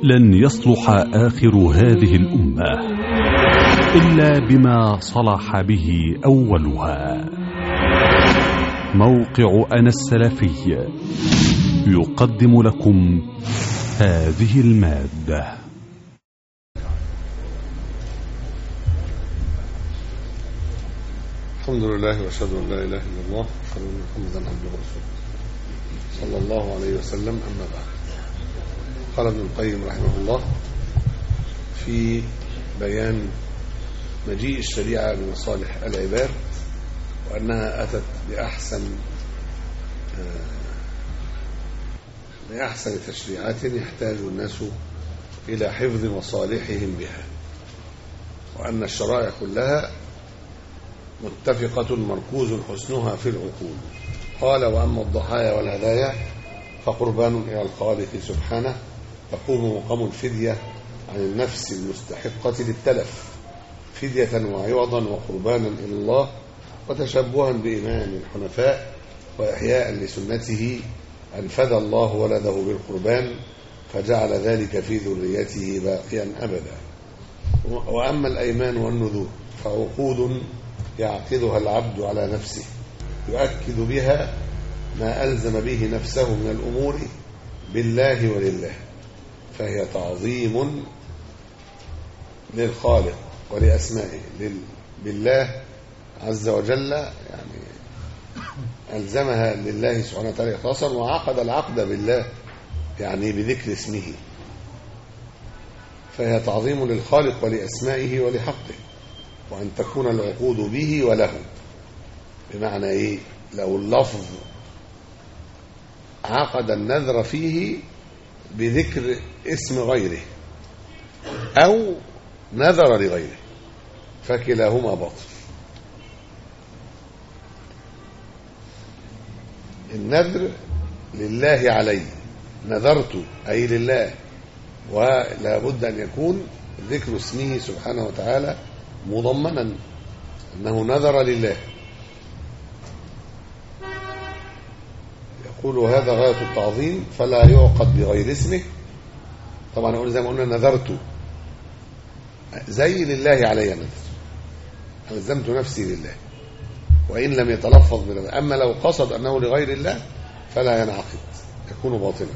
لن يصلح آخر هذه الأمة إلا بما صلح به أولها. موقع أنا السلفي يقدم لكم هذه المادة. الحمد لله وأشهد أن لا إله إلا الله وأشهد أن محمدا عبده ورسوله صلى الله عليه وسلم. أما بعد، قال ابن القيم رحمه الله في بيان مجيء الشريعة بمصالح العباد وأنها أتت بأحسن تشريعات يحتاج الناس إلى حفظ مصالحهم بها، وأن الشرائع كلها متفقة مركوز حسنها في العقول. قال: وأما الضحايا والهدايا فقربان إلى الخالق سبحانه، تقوم مقام الفدية عن النفس المستحقة للتلف فدية وعوضا وقربانا إلى الله، وتشبها بإمام الحنفاء وإحياء لسنته أن فدى الله ولده بالقربان فجعل ذلك في ذريته باقيا أبدا. وأما الأيمان والنذور فعقود يعقدها العبد على نفسه يؤكد بها ما ألزم به نفسه من الأمور بالله ولله، فهي تعظيم للخالق ولأسمائه بالله عز وجل، يعني ألزمها لله سبحانه وتعالى إخلاصا، وعقد العقد بالله يعني بذكر اسمه، فهي تعظيم للخالق ولأسمائه ولحقه، وأن تكون العقود به وله. بمعنى إيه؟ لو اللفظ عقد النذر فيه بذكر اسم غيره أو نذر لغيره فكلاهما باطل. النذر لله علي، نذرت أي لله، ولا بد أن يكون ذكر اسمه سبحانه وتعالى مضمنا أنه نذر لله. يقول هذا غاية التعظيم فلا يعقد بغير اسمه. طبعا أقول زي ما قلنا نذرت زي لله علي نذر، ألزمت نفسي لله وإن لم يتلفظ بالله. أما لو قصد أنه لغير الله فلا ينعقد، يكون باطلا.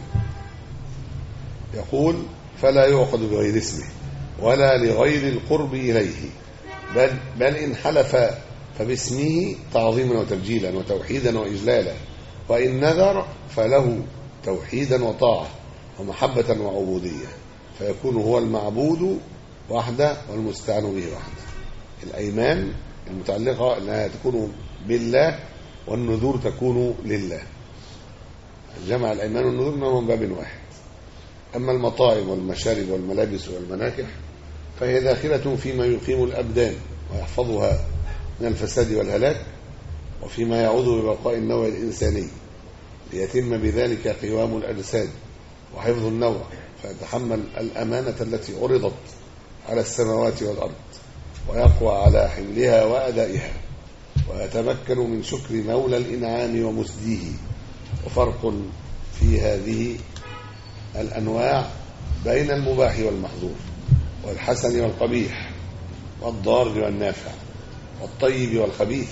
يقول فلا يعقد بغير اسمه ولا لغير القرب إليه، بل إن حلف فباسمه تعظيما وتبجيلا وتوحيدا وإجلالا، وإن نذر فله توحيدا وطاعة ومحبة وعبودية، فيكون هو المعبود وحده والمستعان به وحده. الأيمان المتعلقة أنها تكون بالله والنذور تكون لله. جمع الأيمان والنذور من باب واحد. أما المطاعم والمشارب والملابس والمناكح فهي داخلة فيما يقيم الأبدان ويحفظها من الفساد والهلاك، وفيما يعود ببقاء النوع الإنساني ليتم بذلك قوام الأجساد وحفظ النوع، فيتحمل الأمانة التي عرضت على السماوات والأرض ويقوى على حملها وأدائها، ويتمكن من شكر مولى الإنعام ومسديه. وفرق في هذه الأنواع بين المباح والمحظور والحسن والقبيح والضار والنافع والطيب والخبيث،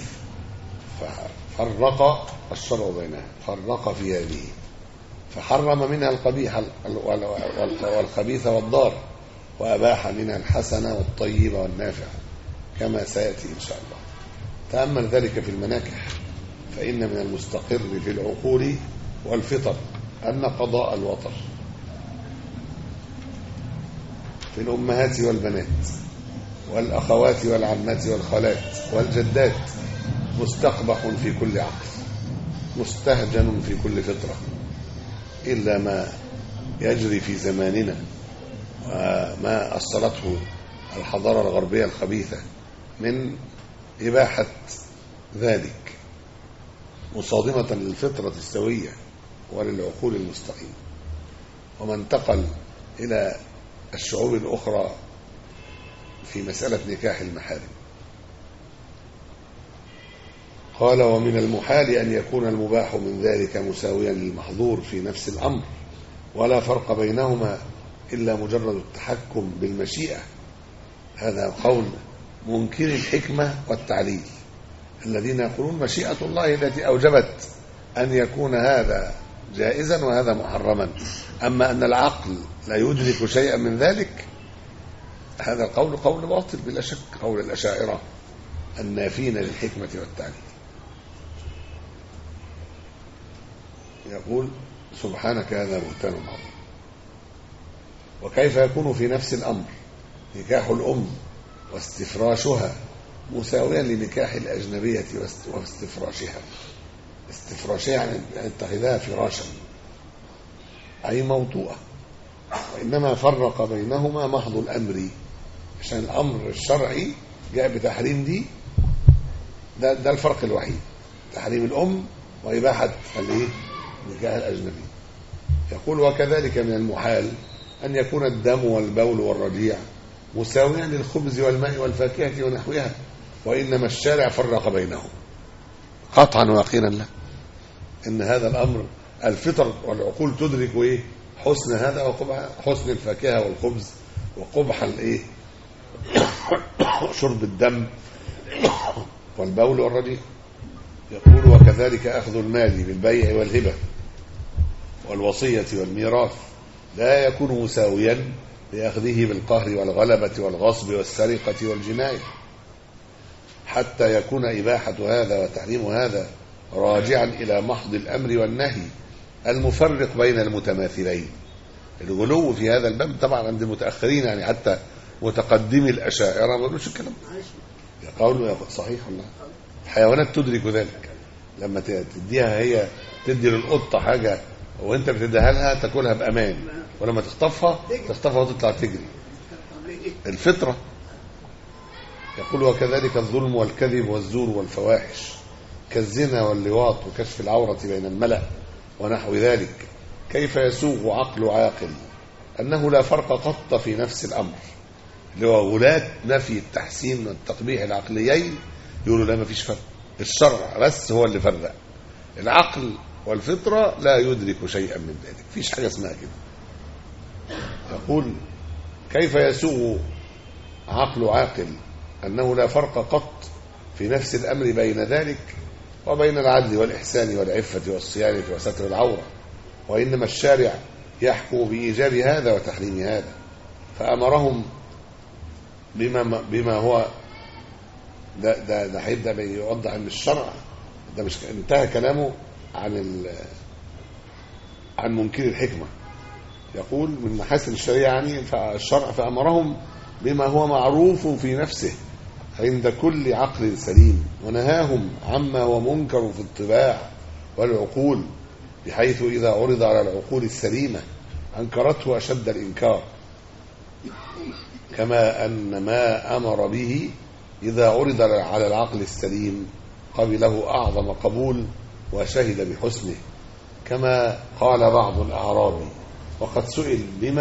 ففرق الشرع بينها، فرق في هذه، فحرم منها القبيح والخبيث والضار، وأباح منها الحسن والطيب والنافع كما سيأتي إن شاء الله. تأمل ذلك في المناكح، فإن من المستقر في العقول والفطر أن قضاء الوطر في الأمهات والبنات والأخوات والعمات والخالات والجدات مستقبح في كل عقل، مستهجن في كل فطرة، إلا ما يجري في زماننا وما أصلته الحضارة الغربية الخبيثة من إباحة ذلك، مصادمة للفطرة السوية وللعقول المستقيمة. وما انتقل إلى الشعوب الأخرى في مسألة نكاح المحارم. قال: ومن المحال أن يكون المباح من ذلك مساويا للمحظور في نفس الأمر، ولا فرق بينهما إلا مجرد التحكم بالمشيئة. هذا قول منكر الحكمة والتعليل، الذين يقولون مشيئة الله التي أوجبت أن يكون هذا جائزا وهذا محرما، أما أن العقل لا يدرك شيئا من ذلك، هذا القول قول باطل بلا شك، قول الأشاعرة النافين للحكمة والتعليل. يقول سبحانك هذا بهتان عظيم. وكيف يكون في نفس الأمر نكاح الأم واستفراشها مساويا لنكاح الأجنبية واستفراشها؟ استفراشها يعني اتخذها فراشا أي موطوءة، وإنما فرق بينهما محض الأمر، عشان الأمر الشرعي جاء بتحريم دي، ده الفرق الوحيد، تحريم الأم وإباحة نكاح الأجنبي. يقول وكذلك من المحال أن يكون الدم والبول والرجيع مساويا للخبز والماء والفاكهة ونحوها، وإنما الشارع فرق بينهم قطعا ويقينا له، إن هذا الأمر الفطر والعقول تدرك حسن هذا وقبح حسن الفاكهة والخبز وقبح شرب الدم والبول والرجيع. يقول وكذلك أخذ المال بالبيع والهبة والوصية والميراث لا يكون مساويا لأخذه بالقهر والغلبة والغصب والسرقة والجناية، حتى يكون إباحة هذا وتحريم هذا راجعا إلى محض الأمر والنهي المفرق بين المتماثلين. الغلو في هذا الباب طبعا عند المتأخرين، يعني حتى متقدمي الأشاعرة ما بيقولوش الكلام ده، يقولوا صحيح والله الحيوانات تدرك ذلك، لما تديها هي تدي للقطة حاجة وانت بتديها لها تاكلها بأمان، ولما تخطفها وتطلع تجري، الفطرة. يقول وكذلك الظلم والكذب والزور والفواحش كالزنا واللواط وكشف العورة بين الملأ ونحو ذلك، كيف يسوغ عقل عاقل أنه لا فرق قط في نفس الأمر، اللي هو ولاة نفي التحسين والتقبيح العقليين يقولوا لا ما فيش فرق، الشرع بس هو اللي فرق، العقل والفطرة لا يدرك شيئا من ذلك، فيش حاجة اسمها كده. يقول كيف يسوغ عقل عاقل أنه لا فرق قط في نفس الأمر بين ذلك وبين العدل والإحسان والعفة والصيانة وستر العورة، وإنما الشارع يحكم بإيجاب هذا وتحريم هذا، فأمرهم بما هو ده هيبدأ يوضح أن الشرع ده مش انتهى كلامه عن منكر الحكمة. يقول من محاسن الشريعة يعني فالشرع فأمرهم بما هو معروف في نفسه عند كل عقل سليم، ونهاهم عما هو منكر في الطباع والعقول، بحيث إذا عرض على العقول السليمة أنكرته أشد الإنكار، كما أن ما أمر به إذا عرض على العقل السليم قبله أعظم قبول وشهد بحسنه، كما قال بعض الأعراب وقد سئل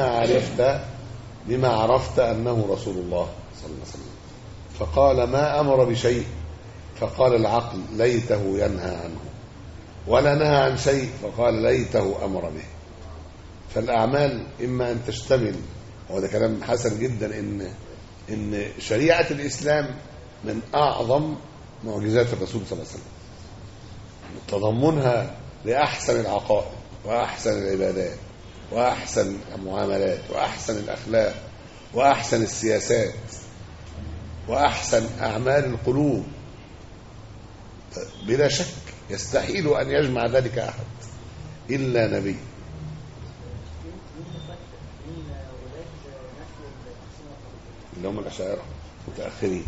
بما عرفت أنه رسول الله صلى الله عليه وسلم، فقال ما أمر بشيء، فقال العقل ليته ينهى عنه، ولا نهى عن شيء فقال ليته أمر به. فالأعمال إما أن تشتمل، وهذا كلام حسن جدا، إن شريعة الإسلام من أعظم معجزات الرسول صلى الله عليه وسلم، تضمنها لأحسن العقائد وأحسن العبادات وأحسن المعاملات وأحسن الأخلاق وأحسن السياسات وأحسن أعمال القلوب، بلا شك يستحيل أن يجمع ذلك أحد إلا نبي. اللي هم الأشاعرة متأخرين.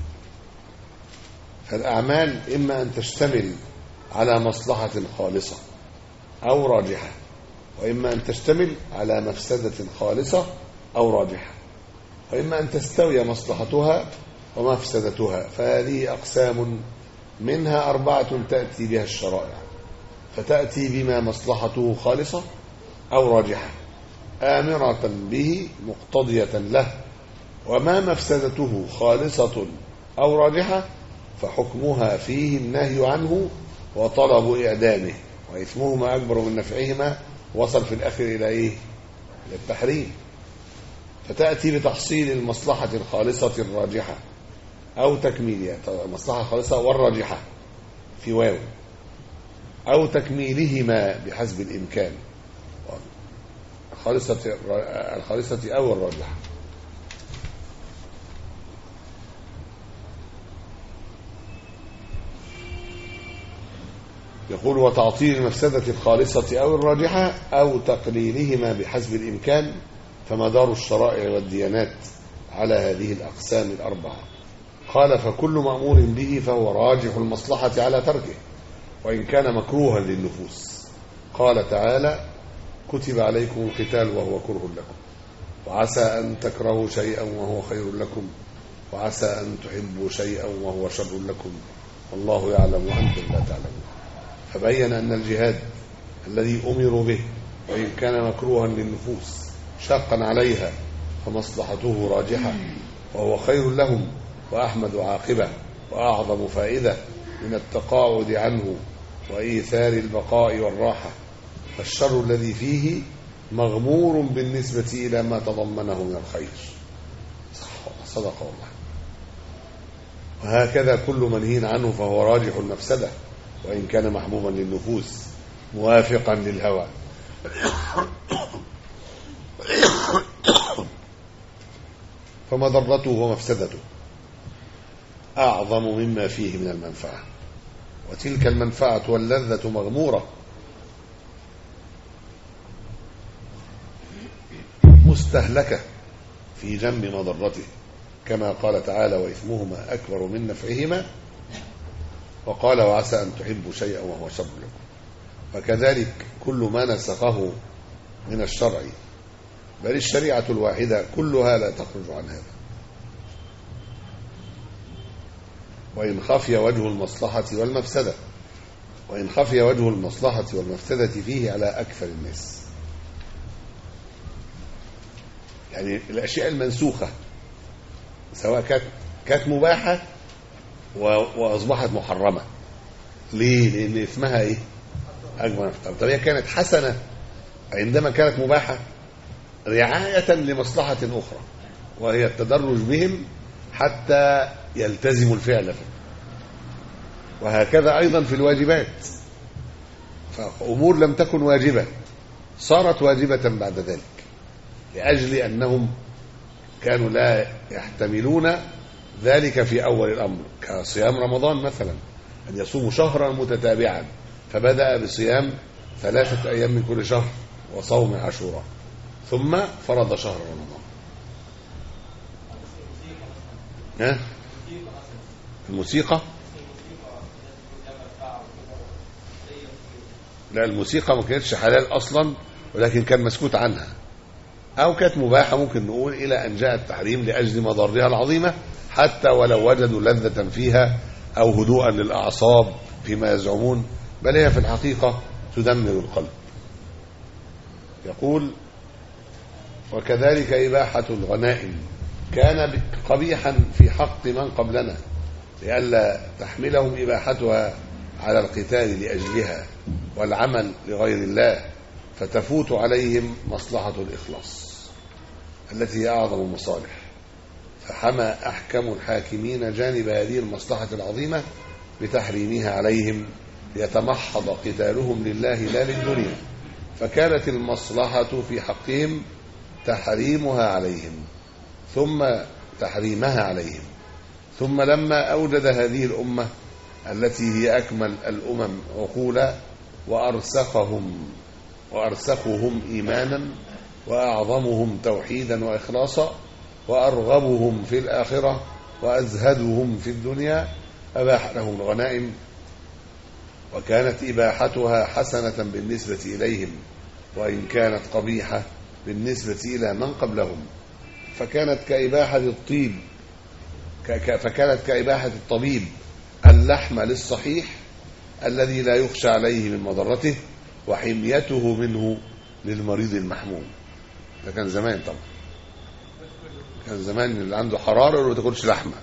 فالأعمال إما أن تشتمل على مصلحة خالصة أو راجحة، وإما أن تشتمل على مفسدة خالصة أو راجحة، وإما أن تستوي مصلحتها ومفسدتها، فهذه أقسام منها 4 تأتي بها الشرائع، فتأتي بما مصلحته خالصة أو راجحة آمرة به مقتضية له، وما مفسدته خالصة أو راجحة فحكمها فيه النهي عنه وطلب إعدامه، وإثمهما أكبر من نفعهما، وصل في الآخر إلى إيه؟ إلى التحريم. فتأتي بتحصيل المصلحة الخالصة الراجحة أو تكميلها، المصلحة الخالصة والراجحة في واو، أو تكميلهما بحسب الإمكان، الخالصة أو الراجحة. يقول وتعطيل المفسدة الخالصة أو الراجحة أو تقليلهما بحسب الإمكان، فمدار الشرائع والديانات على هذه الأقسام الأربعة. قال فكل مأمور به فهو راجح المصلحة على تركه وإن كان مكروها للنفوس. قال تعالى كتب عليكم القتال وهو كره لكم وعسى أن تكرهوا شيئا وهو خير لكم وعسى أن تحبوا شيئا وهو شر لكم والله يعلم وأنتم لا تعلمون. فبين أن الجهاد الذي أمروا به وإن كان مكروها للنفوس شاقا عليها فمصلحته راجحة وهو خير لهم وأحمد عاقبة وأعظم فائدة من التقاعد عنه وإيثار البقاء والراحة، فالشر الذي فيه مغمور بالنسبة إلى ما تضمنه من الخير. صدق الله. وهكذا كل منهي عنه فهو راجح المفسدة وإن كان محبوبا للنفوس موافقا للهوى. فمضرته ومفسدته أعظم مما فيه من المنفعة، وتلك المنفعة واللذة مغمورة مستهلكة في جنب مضرته، كما قال تعالى وإثمهما أكبر من نفعهما، وقال وعسى أن تحبوا شيئا وهو شر لكم. وكذلك كل ما نسخه من الشرع بل الشريعة الواحدة كلها لا تخرج عن هذا، وإن خفي وجه المصلحة والمفسدة فيه على أكثر الناس. يعني الأشياء المنسوخة سواء كانت مباحة وأصبحت محرمة، ليه؟ لأن اسمها إيه؟ أكبر. طب هي كانت حسنة عندما كانت مباحة رعاية لمصلحة أخرى وهي التدرج بهم حتى يلتزموا الفعل. وهكذا أيضا في الواجبات، فأمور لم تكن واجبة صارت واجبة بعد ذلك لأجل أنهم كانوا لا يحتملون ذلك في أول الأمر، كصيام رمضان مثلا، أن يصوموا شهرا متتابعا فبدأ بصيام 3 أيام من كل شهر وصوم عاشوراء ثم فرض شهر رمضان. الموسيقى، لا الموسيقى ما كانتش حلال أصلا ولكن كان مسكوت عنها، أو كانت مباحة ممكن نقول إلى أن جاء التحريم لأجل مضارها العظيمة حتى ولو وجدوا لذة فيها أو هدوءا للأعصاب فيما يزعمون، بل هي في الحقيقة تدمر القلب. يقول وكذلك إباحة الغنائم كان قبيحا في حق من قبلنا لئلا تحملهم إباحتها على القتال لأجلها والعمل لغير الله فتفوت عليهم مصلحة الإخلاص التي هي أعظم المصالح، فحمى أحكم الحاكمين جانب هذه المصلحة العظيمة بتحريمها عليهم ليتمحض قتالهم لله لا للدنيا، فكانت المصلحة في حقهم تحريمها عليهم ثم لما أوجد هذه الأمة التي هي أكمل الأمم عقولا وأرسخهم إيمانا وأعظمهم توحيدا وإخلاصا وأرغبهم في الآخرة وأزهدهم في الدنيا أباح لهم الغنائم، وكانت إباحتها حسنة بالنسبة إليهم وإن كانت قبيحة بالنسبة إلى من قبلهم، فكانت كإباحة الطبيب اللحم للصحيح الذي لا يخشى عليه من مضرته وحميته منه للمريض المحموم. ده كان زمان، طبعا كان زمان اللي عنده حرارة ما تاكلش لحمة،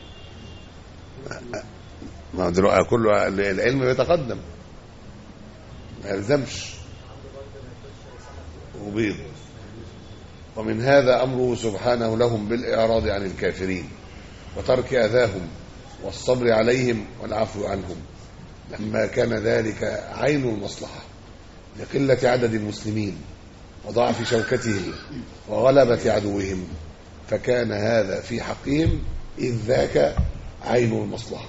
ما دلوقتي كله العلم يتقدم ما يلزمش، وبيض ومن هذا أمره سبحانه لهم بالإعراض عن الكافرين وترك أذاهم والصبر عليهم والعفو عنهم، لما كان ذلك عين المصلحة لقلة عدد المسلمين وضعف شوكتهم وغلبة عدوهم، فكان هذا في حقهم إذ ذاك عين المصلحة.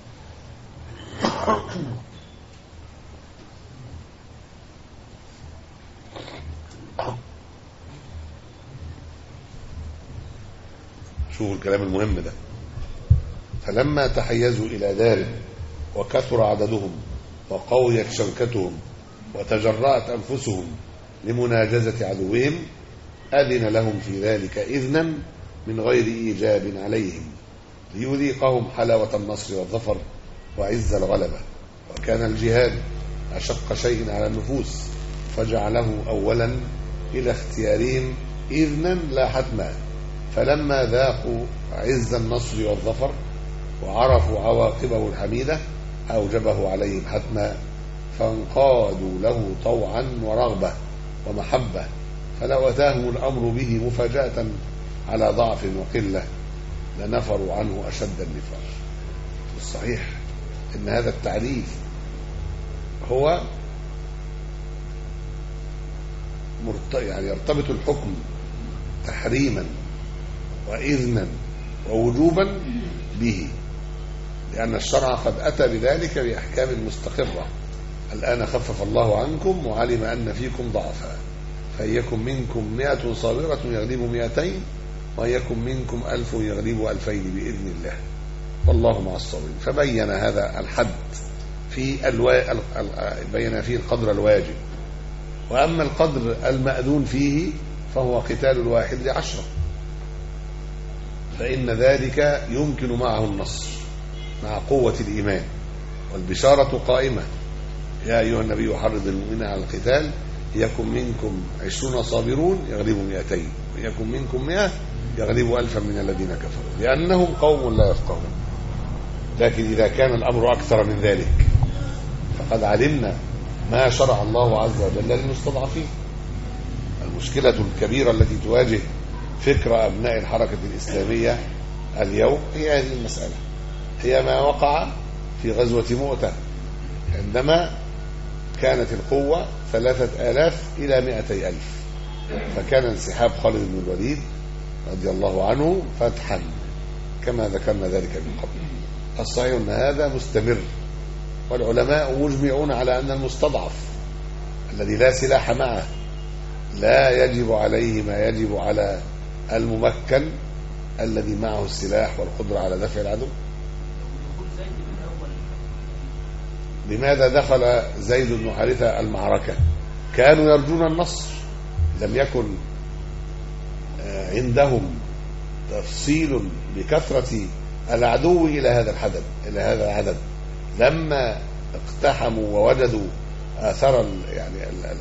شوفوا الكلام المهم ده. فلما تحيزوا إلى داره وكثر عددهم وقويت شوكتهم وتجرأت أنفسهم لمناجزة عدوهم، أذن لهم في ذلك إذنا من غير إيجاب عليهم ليذيقهم حلاوة النصر والظفر وعز الغلبة. وكان الجهاد أشق شيء على النفوس فجعله أولا إلى اختيارهم إذنا لا حتما، فلما ذاقوا عز النصر والظفر وعرفوا عواقبه الحميدة أوجبه عليهم حتما، فانقادوا له طوعا ورغبة ومحبة، فلو أتاهم الأمر به مفاجأة على ضعف وقلة لنفروا عنه أشد النفار. الصحيح إن هذا التعريف هو يعني يرتبط الحكم تحريما وإذنا ووجوبا به، لأن الشرع قد أتى بذلك بأحكام مستقرة. الآن خفف الله عنكم وعلم أن فيكم ضعفا، فإن منكم 100 صابرة يغلبوا 200، وإن منكم 1000 يغلبوا 2000 بإذن الله، والله مع الصابرين. فبين هذا الحد في بين فيه القدر الواجب، وأما القدر المأذون فيه فهو قتال الواحد ل10، فإن ذلك يمكن معه النصر مع قوة الإيمان، والبشارة قائمة: يا أيها النبي حرض المؤمنين على القتال يكن منكم 20 صابرون يغلبوا 200، ويكن منكم 100 يغلبوا 1000 من الذين كفروا، لأنهم قوم لا يفقهون. لكن إذا كان الأمر أكثر من ذلك فقد علمنا ما شرع الله عز وجل للمستضعفين. المشكلة الكبيرة التي تواجه فكر أبناء الحركة الإسلامية اليوم هي هذه المسألة، هي ما وقع في غزوة مؤتة عندما كانت القوة 3000 إلى 200,000، فكان انسحاب خالد بن الوليد رضي الله عنه فتحا كما ذكرنا ذلك من قبل. الصحيح أن هذا مستمر، والعلماء مجمعون على أن المستضعف الذي لا سلاح معه لا يجب عليه ما يجب على الممكن الذي معه السلاح والقدرة على دفع العدو. لماذا دخل زيد بن حارثة المعركة؟ كانوا يرجون النصر، لم يكن عندهم تفصيل بكثرة العدو إلى هذا العدد. لما اقتحموا ووجدوا آثار يعني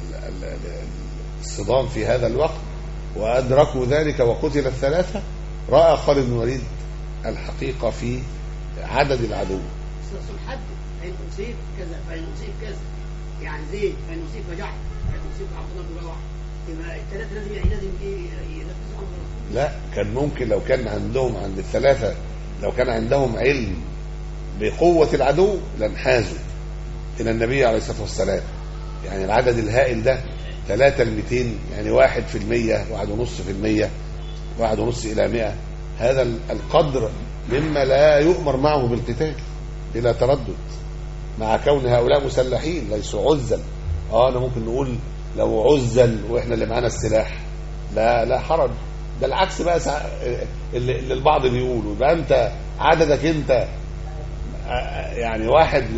الصدام في هذا الوقت وأدركوا ذلك وقتل 3، رأى خالد بن الوليد الحقيقة في عدد العدو. فينصيب كذا فينصيب كذا، يعني زيد فينصيب فجعفر فينصيب عبد الله بن رواحه، يبقى الثلاثه لازم ينفذوا امر الرسول. لا، كان ممكن لو كان عندهم عند الثلاثه لو كان عندهم علم بقوه العدو لانحازوا الى النبي عليه الصلاه والسلام. يعني العدد الهائل ده 3 ل200، يعني 1%، 1.5%، 1.5 إلى 100، هذا القدر مما لا يؤمر معه بالقتال بلا تردد، مع كون هؤلاء مسلحين ليسوا عزل. أنا ممكن نقول لو عزل وإحنا اللي معانا السلاح لا حرج، ده العكس بقى اللي البعض بيقولوا يبقى أنت عددك أنت يعني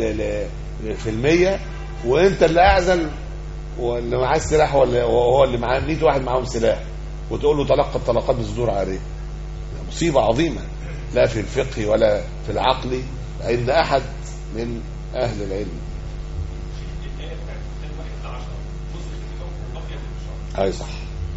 1% وأنت اللي أعزل واللي معاه السلاح وهو اللي معاه 100 واحد معاهم سلاح، وتقول له تلقى الطلقات بصدور عارية. مصيبة عظيمة لا في الفقه ولا في العقل عند أحد من أهل العلم. أي صح.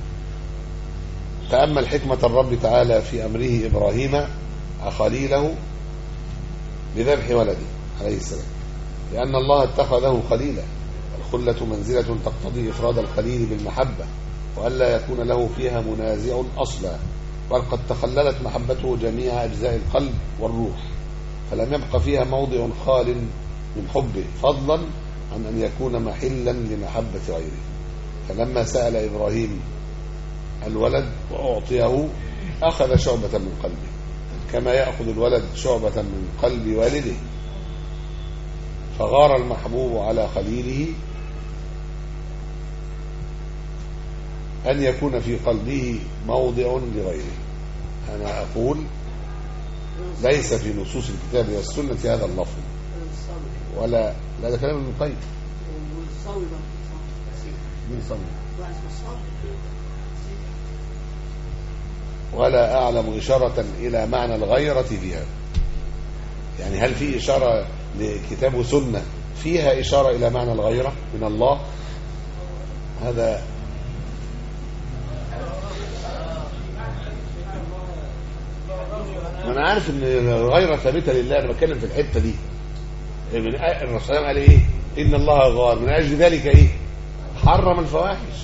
تأمل حكمة الرب تعالى في أمره إبراهيم خليله بذبح ولده عليه السلام، لأن الله اتخذه خليلا، والخلة منزلة تقتضي إفراد الخليل بالمحبة وألا يكون له فيها منازع أصلا، بل قد تخللت محبته جميع أجزاء القلب والروح، فلم يبق فيها موضع خال من حبه، فضلا عن أن يكون محلا لمحبة غيره. فلما سأل إبراهيم الولد وأعطيه أخذ شعبة من قلبه، كما يأخذ الولد شعبة من قلب والده، فغار المحبوب على خليله أن يكون في قلبه موضع لغيره. أنا أقول ليس في نصوص الكتاب والسنة هذا اللفظ، ولا لا، ده كلام ابن القيم. ولا أعلم إشارة إلى معنى الغيرة فيها. يعني هل في إشارة لكتاب وسنة فيها إشارة إلى معنى الغيرة من الله؟ هذا أنا عارف إن الغيرة ثابتة لله، أنا بتكلم في الحتة دي. من الرسول صلى الله عليه وسلم قال إيه؟ إن الله غار، من أجل ذلك إيه؟ حرم الفواحش.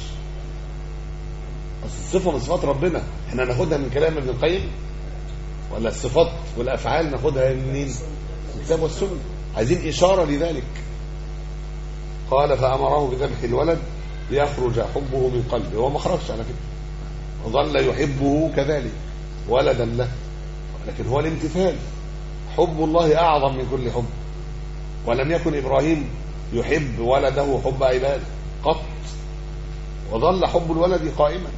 الصفة من صفات ربنا، احنا ناخدها من كلام ابن القيم، ولا الصفات والأفعال ناخدها منين؟ الكتاب والسنة. عايزين إشارة لذلك. قال فأمره بذبح الولد ليخرج حبه من قلبه، هو ما خرجش على فكرة، وظل يحبه كذلك ولدا له، لكن هو الامتثال. حب الله أعظم من كل حب، ولم يكن إبراهيم يحب ولده حب عباده قط، وظل حب الولد قائما.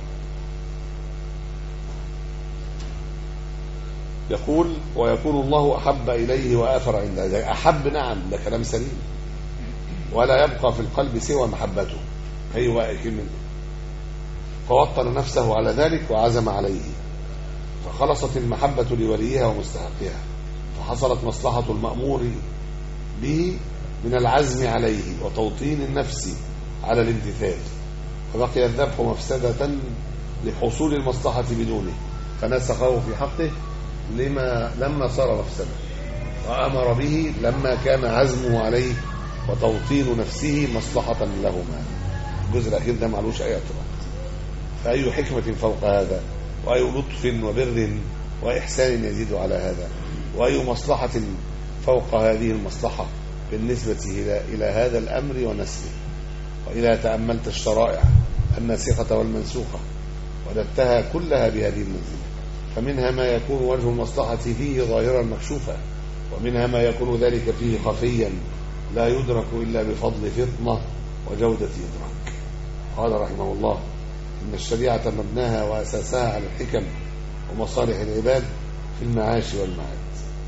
يقول ويكون الله أحب إليه وآثر عنده. أحب نعم، ده كلام سليم، ولا يبقى في القلب سوى محبته. أيوة كلمة. فوطن نفسه على ذلك وعزم عليه، فخلصت المحبة لوليها ومستحقها، فحصلت مصلحة المأمور به من العزم عليه وتوطين النفس على الامتثال، فبقي الذبح مفسدة لحصول المصلحة بدونه، فنسخه في حقه لما صار مفسدة، وأمر به لما كان عزمه عليه وتوطين نفسه مصلحة لهما. الجزء الأخير ده معلوش أي اعتراض. فأي حكمة فوق هذا، وأي لطف وبر وإحسان يزيد على هذا، وأي مصلحة فوق هذه المصلحة بالنسبة إلى هذا الأمر ونسله. وإذا تأملت الشرائع الناسخة والمنسوخة وددتها كلها بهذه المنزلة، فمنها ما يكون وجه المصلحة فيه ظاهرا مكشوفا، ومنها ما يكون ذلك فيه خفيا لا يدرك إلا بفضل فطنة وجودة إدراك. قال رحمه الله إن الشريعة مبناها وأساسها على الحكم ومصالح العباد في المعاش والمعاد،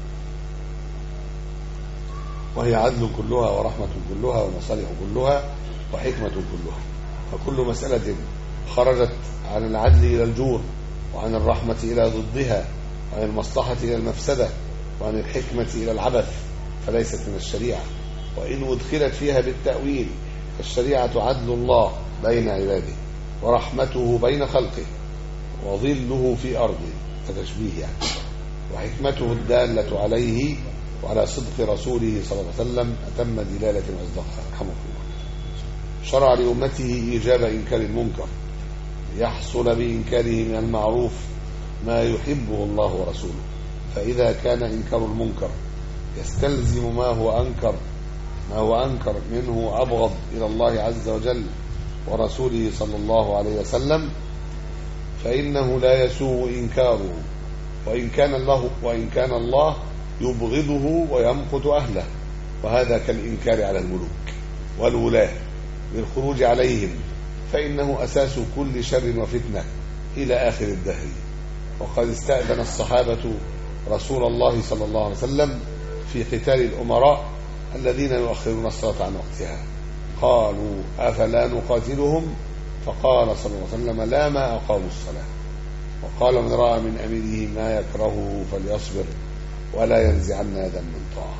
وهي عدل كلها ورحمة كلها ومصالح كلها وحكمة كلها. فكل مسألة خرجت عن العدل إلى الجور، وعن الرحمة إلى ضدها، وعن المصلحة إلى المفسدة، وعن الحكمة إلى العبث فليست من الشريعة. وإن أدخلت فيها بالتأويل فالشريعة عدل الله بين عباده، ورحمته بين خلقه، وظله في أرضه، كتشبيه يعني، وحكمته الدالة عليه وعلى صدق رسوله صلى الله عليه وسلم أتم دلالة وأصدقها. رحمه الله. شرع لأمته إيجاب إنكار المنكر يحصل بإنكاره من المعروف ما يحبه الله ورسوله، فإذا كان إنكار المنكر يستلزم ما هو أنكر منه أبغض إلى الله عز وجل ورسوله صلى الله عليه وسلم، فإنه لا يسوء إنكاره، وإن كان الله يبغضه ويمقت أهله، وهذا كالإنكار على الملوك والولاة بالخروج عليهم، فإنه أساس كل شر وفتنة إلى آخر الدهر. وقد استأذن الصحابة رسول الله صلى الله عليه وسلم في قتال الأمراء الذين يؤخرون الصلاة عن وقتها، قالوا أفلا نقاتلهم؟ فقال صلى الله عليه وسلم لا ما أقاموا الصلاة. وقال من رأى من أميره ما يكرهه فليصبر ولا ينزعن يدا من طاعة.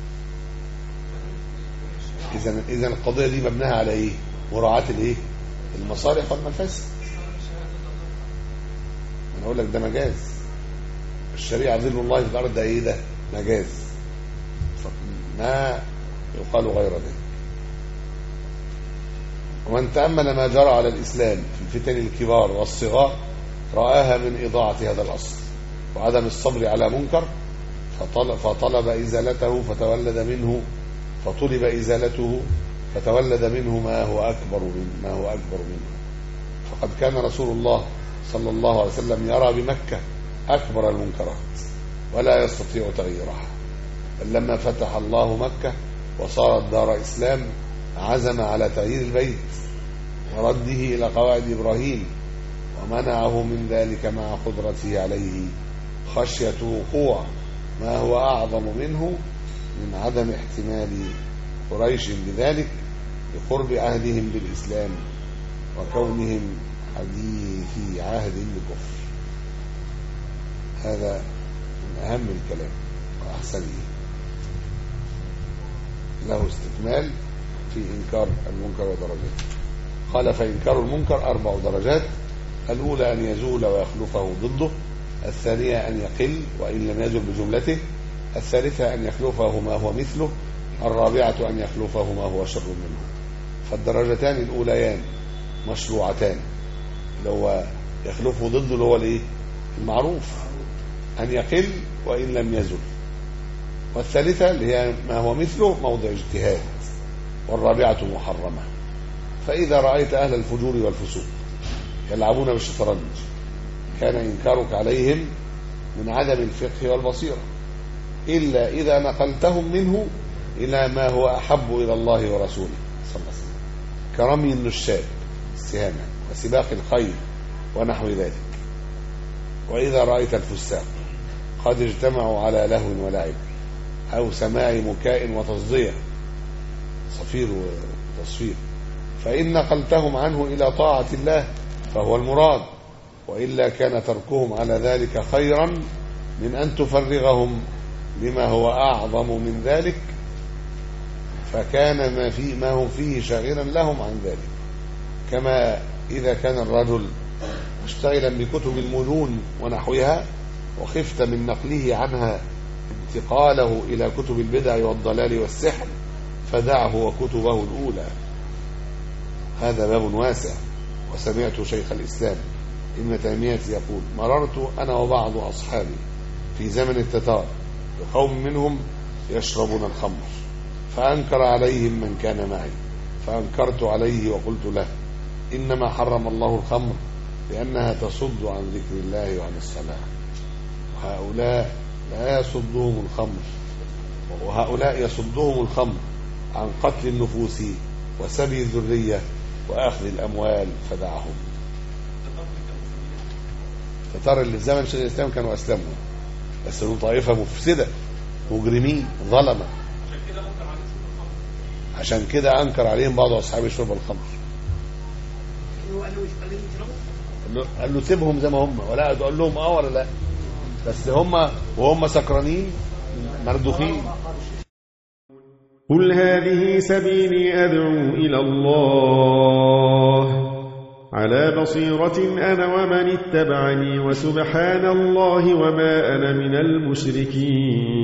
إذن القضية دي مبناها على إيه؟ مراعاة الإيه؟ المصالح والمفاسد. أنا أقول لك ده مجاز، الشريعة ظل الله في الأرض، ده إيه؟ ده مجاز، ما يقال غير ذلك. ومن تأمل ما جرى على الإسلام في الفتن الكبار والصغار رآها من إضاعة هذا الأصل وعدم الصبر على منكر، فطلب إزالته فتولد منه ما هو أكبر منه. فقد كان رسول الله صلى الله عليه وسلم يرى بمكة أكبر المنكرات ولا يستطيع تغييرها، بل لما فتح الله مكة وصارت دار إسلام عزم على تغيير البيت ورده إلى قواعد إبراهيم، ومنعه من ذلك مع قدرته عليه خشية وقوع ما هو أعظم منه من عدم احتمال قريش بذلك بقرب عهدهم بالإسلام وكونهم حديثي عهد بالكفر. هذا من أهم الكلام وأحسنه، له استكمال في إنكار المنكر ودرجاته. قال: فإنكار المنكر 4 درجات: الأولى أن يزول ويخلفه ضده، الثانية أن يقل وإن لم يزل بجملته، الثالثة أن يخلفه ما هو مثله، الرابعة أن يخلفه ما هو شر منه. فالدرجتان الأوليان مشروعتان، اللي هو يخلفه ضده اللي هو الايه؟ المعروف، أن يقل وإن لم يزل، والثالثة اللي هي ما هو مثله موضع اجتهاد، والرابعة محرمة. فإذا رأيت أهل الفجور والفسوق يلعبون بالشطرنج كان إنكارك عليهم من عدم الفقه والبصيرة، إلا إذا نقلتهم منه إلى ما هو أحب إلى الله ورسوله صلى الله عليه وسلم، كرمي النشاب السهامة وسباق الخيل ونحو ذلك. وإذا رأيت الفساق قد اجتمعوا على لهو ولعب أو سماع مكاء وتصدية صفير وتصفير، فإن نقلتهم عنه إلى طاعة الله فهو المراد، وإلا كان تركهم على ذلك خيرا من أن تفرغهم لما هو أعظم من ذلك، فكان ما هم فيه شاغلا لهم عن ذلك. كما إذا كان الرجل مشتغلا بكتب المنون ونحوها وخفت من نقله عنها انتقاله إلى كتب البدع والضلال والسحر فدعه وكتبه الأولى. هذا باب واسع. وسمعت شيخ الإسلام ابن تيمية يقول: مررت أنا وبعض أصحابي في زمن التتار بقوم منهم يشربون الخمر، فأنكر عليهم من كان معي، فأنكرت عليه وقلت له: إنما حرم الله الخمر لأنها تصد عن ذكر الله وعن الصلاة، وهؤلاء يصدهم الخمر عن قتل النفوس وسبي الذرية وأخذ الأموال فدعهم. التتار اللي في زمن شيخ الإسلام كانوا أسلموا، بس هم طائفة مفسدة مجرمين ظلمة، عشان كده أنكر عليهم بعض أصحاب شرب الخمر. قال له سيبهم زي ما هم، ولا تقول لهم ولا لا، بس هم وهم سكرانين مردوخين. قل هذه سبيلي أدعو إلى الله على بصيرة أنا ومن اتبعني، وسبحان الله وما أنا من المشركين.